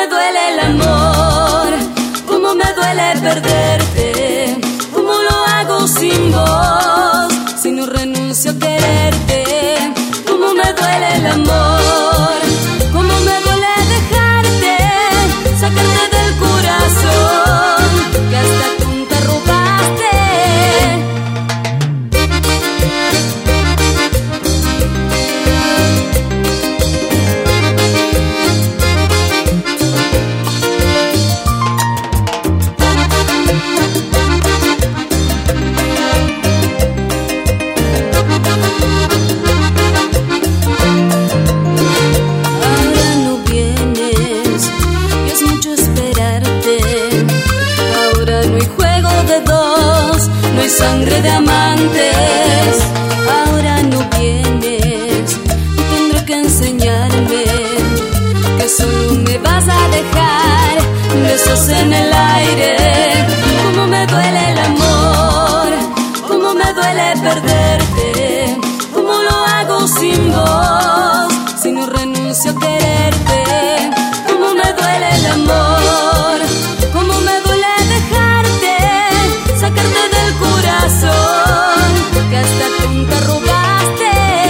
me duele el amor, cómo me duele perderte, cómo lo hago sin vos, si no renuncio a quererte, cómo me duele el amor, cómo me duele dejarte, sacarte del corazón, que hasta tú te robaste. Sangre de amantes, ahora no vienes y tendré que enseñarme que solo me vas a dejar besos en el aire. Cómo me duele el amor, cómo me duele perderte, cómo lo hago sin vos, si no renuncio a quererte. Cómo me duele el amor, cómo me duele dejarte, sacarte del corazón, que hasta tú te robaste.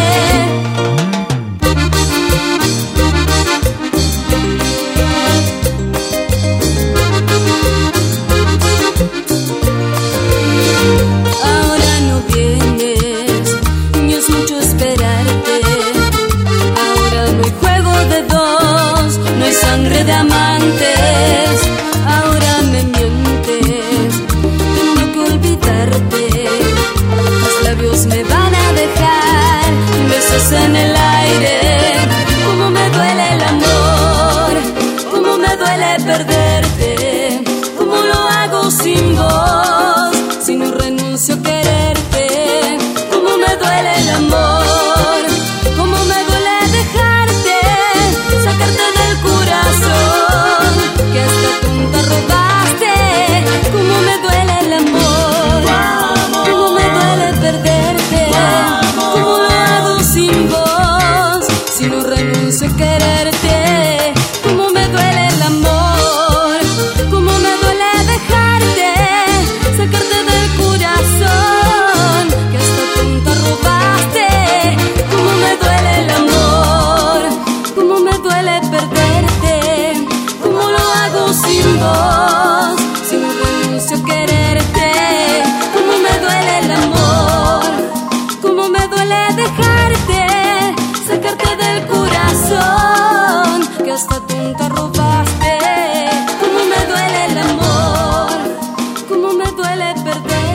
Ahora no vienes, y es mucho esperarte. Ahora no hay juego de dos, no hay sangre de amantes. Ahora me mientes, tengo que olvidarte. Los labios me van a dejar besos en el aire. Cómo me duele el amor, cómo me duele perderte, cómo lo hago sin vos, si no renuncio a quererte. Cómo me duele el amor, cómo me duele dejarte, sacarte del corazón, que hasta tú te robaste. Cómo me duele el amor, cómo me duele perderte, cómo lo hago sin vos, si no renuncio a quererte. Cómo me duele el amor, cómo me duele dejarte, sacarte del corazón, que hasta tú te robaste. Cómo me duele el amor, cómo me duele perderte, cómo lo hago sin vos, si no renuncio a quererte. Cómo me duele el amor, cómo me duele dejarte, sacarte del corazón, que hasta tú te robaste. Cómo me duele el amor, cómo me duele perder.